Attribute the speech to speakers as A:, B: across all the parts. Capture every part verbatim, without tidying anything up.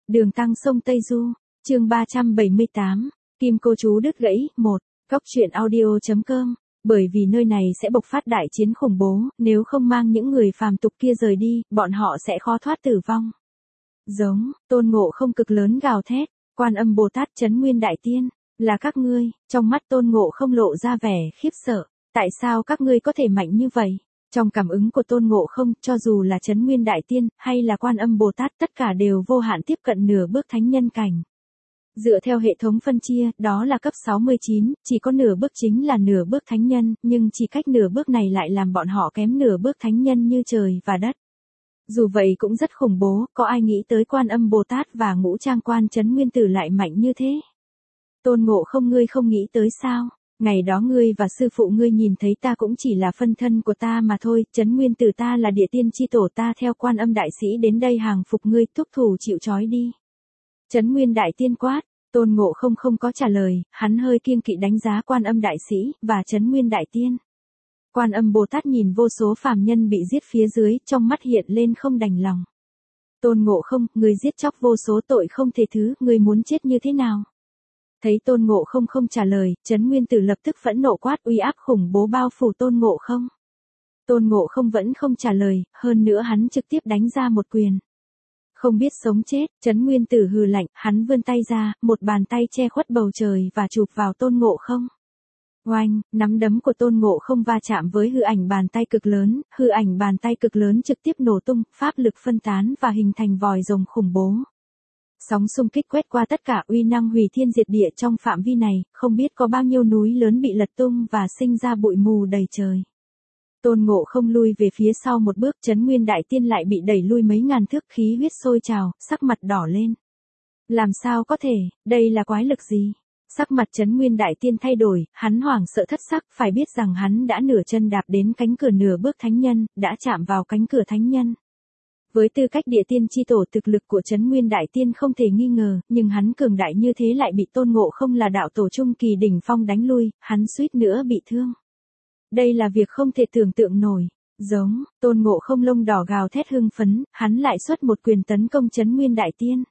A: Đường tăng sông Tây Du, chương ba trăm bảy mươi tám, Kim cô chú đứt gãy, một, Góc truyện audio.com, bởi vì nơi này sẽ bộc phát đại chiến khủng bố, nếu không mang những người phàm tục kia rời đi, bọn họ sẽ khó thoát tử vong. Giống, Tôn Ngộ Không cực lớn gào thét, Quan Âm Bồ Tát Trấn Nguyên Đại Tiên, là các ngươi, trong mắt Tôn Ngộ Không lộ ra vẻ khiếp sợ, tại sao các ngươi có thể mạnh như vậy? Trong cảm ứng của Tôn Ngộ Không, cho dù là Trấn Nguyên Đại Tiên, hay là Quan Âm Bồ Tát tất cả đều vô hạn tiếp cận nửa bước thánh nhân cảnh. Dựa theo hệ thống phân chia, đó là cấp sáu mươi chín, chỉ có nửa bước chính là nửa bước thánh nhân, nhưng chỉ cách nửa bước này lại làm bọn họ kém nửa bước thánh nhân như trời và đất. Dù vậy cũng rất khủng bố, có ai nghĩ tới Quan Âm Bồ Tát và Ngũ Trang Quan Trấn Nguyên Tử lại mạnh như thế? Tôn Ngộ Không, ngươi không nghĩ tới sao? Ngày đó ngươi và sư phụ ngươi nhìn thấy ta cũng chỉ là phân thân của ta mà thôi, Trấn Nguyên Tử ta là địa tiên chi tổ, ta theo Quan Âm đại sĩ đến đây hàng phục ngươi, thúc thủ chịu trói đi. Trấn Nguyên Đại Tiên quát, Tôn Ngộ Không không có trả lời, hắn hơi kiêng kỵ đánh giá Quan Âm đại sĩ và Trấn Nguyên Đại Tiên. Quan Âm Bồ Tát nhìn vô số phàm nhân bị giết phía dưới, trong mắt hiện lên không đành lòng. Tôn Ngộ Không, ngươi giết chóc vô số tội không thể thứ, ngươi muốn chết như thế nào? Thấy Tôn Ngộ Không không trả lời, Trấn Nguyên Tử lập tức phẫn nộ quát, uy áp khủng bố bao phủ Tôn Ngộ Không. Tôn Ngộ Không vẫn không trả lời, hơn nữa hắn trực tiếp đánh ra một quyền. Không biết sống chết, Trấn Nguyên Tử hừ lạnh, hắn vươn tay ra, một bàn tay che khuất bầu trời và chụp vào Tôn Ngộ Không. Oanh, nắm đấm của Tôn Ngộ Không va chạm với hư ảnh bàn tay cực lớn, hư ảnh bàn tay cực lớn trực tiếp nổ tung, pháp lực phân tán và hình thành vòi rồng khủng bố. Sóng xung kích quét qua tất cả, uy năng hủy thiên diệt địa trong phạm vi này, không biết có bao nhiêu núi lớn bị lật tung và sinh ra bụi mù đầy trời. Tôn Ngộ Không lui về phía sau một bước, Trấn Nguyên Đại Tiên lại bị đẩy lui mấy ngàn thước, khí huyết sôi trào, sắc mặt đỏ lên. Làm sao có thể, đây là quái lực gì? Sắc mặt Trấn Nguyên Đại Tiên thay đổi, hắn hoảng sợ thất sắc, phải biết rằng hắn đã nửa chân đạp đến cánh cửa nửa bước thánh nhân, đã chạm vào cánh cửa thánh nhân. Với tư cách địa tiên chi tổ, thực lực của Trấn Nguyên Đại Tiên không thể nghi ngờ, nhưng hắn cường đại như thế lại bị Tôn Ngộ Không là đạo tổ trung kỳ đỉnh phong đánh lui, hắn suýt nữa bị thương. Đây là việc không thể tưởng tượng nổi. Giống, Tôn Ngộ Không lông đỏ gào thét hưng phấn, hắn lại xuất một quyền tấn công Trấn Nguyên Đại Tiên.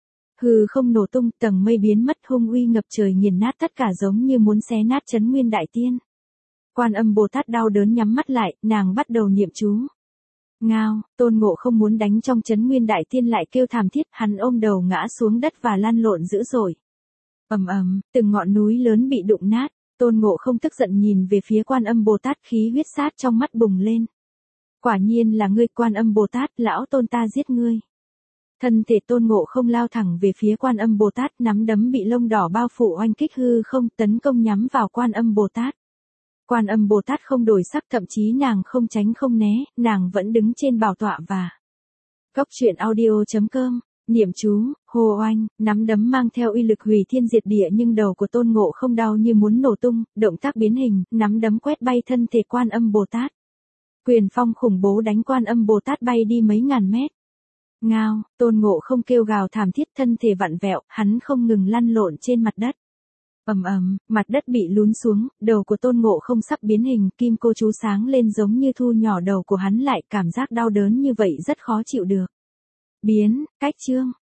A: Hư không nổ tung, tầng mây biến mất, hung uy ngập trời nghiền nát tất cả, giống như muốn xé nát Trấn Nguyên Đại Tiên. Quan Âm Bồ Tát đau đớn nhắm mắt lại, nàng bắt đầu niệm chú. Ngao, Tôn Ngộ Không muốn đánh trong Trấn Nguyên Đại Tiên lại kêu thảm thiết, hắn ôm đầu ngã xuống đất và lăn lộn dữ dội. Ầm ầm, từng ngọn núi lớn bị đụng nát, Tôn Ngộ Không tức giận nhìn về phía Quan Âm Bồ Tát, khí huyết sát trong mắt bùng lên. Quả nhiên là ngươi, Quan Âm Bồ Tát, lão Tôn ta giết ngươi. Thân thể Tôn Ngộ Không lao thẳng về phía Quan Âm Bồ Tát, nắm đấm bị lông đỏ bao phủ oanh kích hư không, tấn công nhắm vào Quan Âm Bồ Tát. Quan Âm Bồ Tát không đổi sắc, thậm chí nàng không tránh không né, nàng vẫn đứng trên bảo tọa và Góc truyện audio.com, niệm chú, hồ oanh, nắm đấm mang theo uy lực hủy thiên diệt địa, nhưng đầu của Tôn Ngộ Không đau như muốn nổ tung, động tác biến hình, nắm đấm quét bay thân thể Quan Âm Bồ Tát. Quyền phong khủng bố đánh Quan Âm Bồ Tát bay đi mấy ngàn mét. Ngao, Tôn Ngộ Không kêu gào thảm thiết, thân thể vặn vẹo, hắn không ngừng lăn lộn trên mặt đất. Ầm ầm, mặt đất bị lún xuống, đầu của Tôn Ngộ Không sắp biến hình, kim cô chú sáng lên giống như thu nhỏ đầu của hắn lại, cảm giác đau đớn như vậy rất khó chịu được. Biến, cách chương,